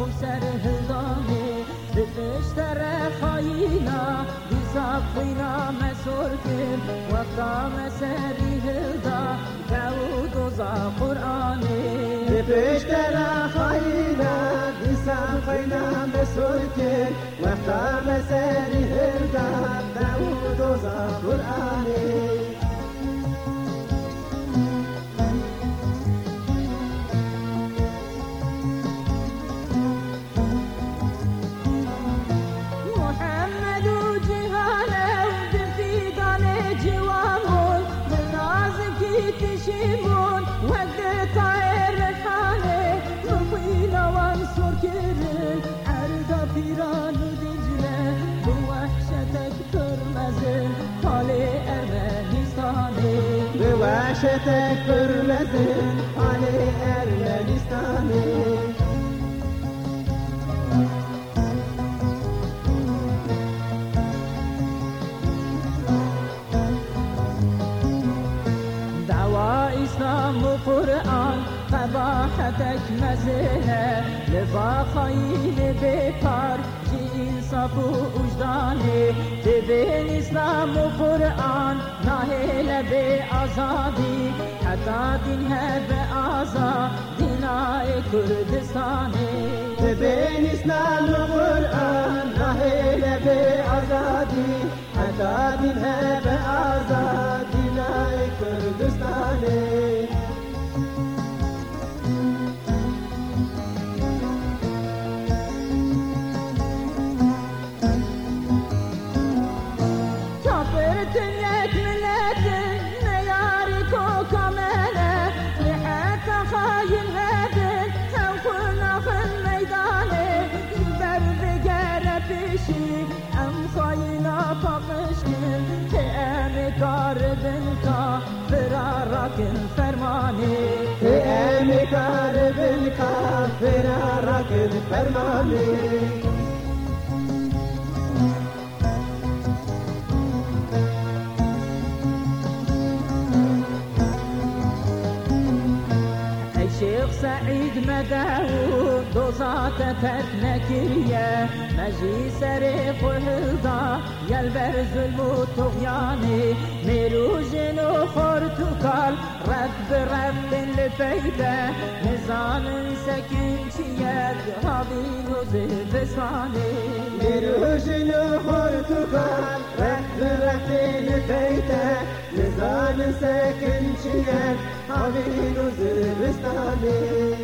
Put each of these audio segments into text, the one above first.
سر هلدانه بفشتر خاينا بصفينا مسوركم وقتا مسري هلدا داود وزا قرآني بفشتر خاينا بصفينا مسوركم وقتا مسري هلدا داود وزا قرآني تشيمون وقت طائر الحالة نطينا وانصر كرن عرض فيران ودجلة بوحشتك ترمزن طالي أرمانستاني بوحشتك ترمزن طالي أرمانستاني إسلام وقرآن قباحتك مزهة لبا خيل بكار جي إنصاف وجداني تبين إسلام وقرآن ناهل بأزادي حتى دينها بأزا ديناء كردستاني تبين إسلام وقرآن ناهل بأزادي حتى دينها بأزا ديناء كردستاني قاربنك فرارك فرماني تأمي قاربنك فرارك فرماني شيخ سعيد مداود دوزات تتنكرية مجي سريف وهلدا يلبر ظلم وطغياني ميروجن وخورتوكال رب رب لفيدة نزان سكن شياد هابين وزبساني ميروجن وخورتوكال رب رب لفيدة نزان سكن شياد هابين وزبساني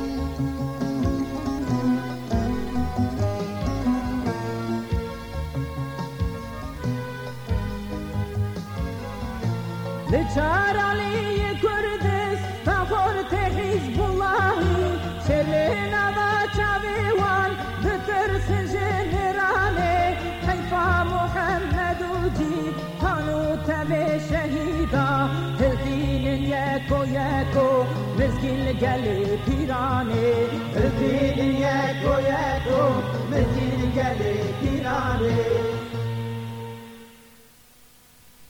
لچار علی کردس تفورت حزب الله شرنا و چاویوان بترس جنرانه حیفا محمد و جی کانو تبه شهیدا هلدین یکو مسکین گل پیرانه هلدین یکو مسکین گل پیرانه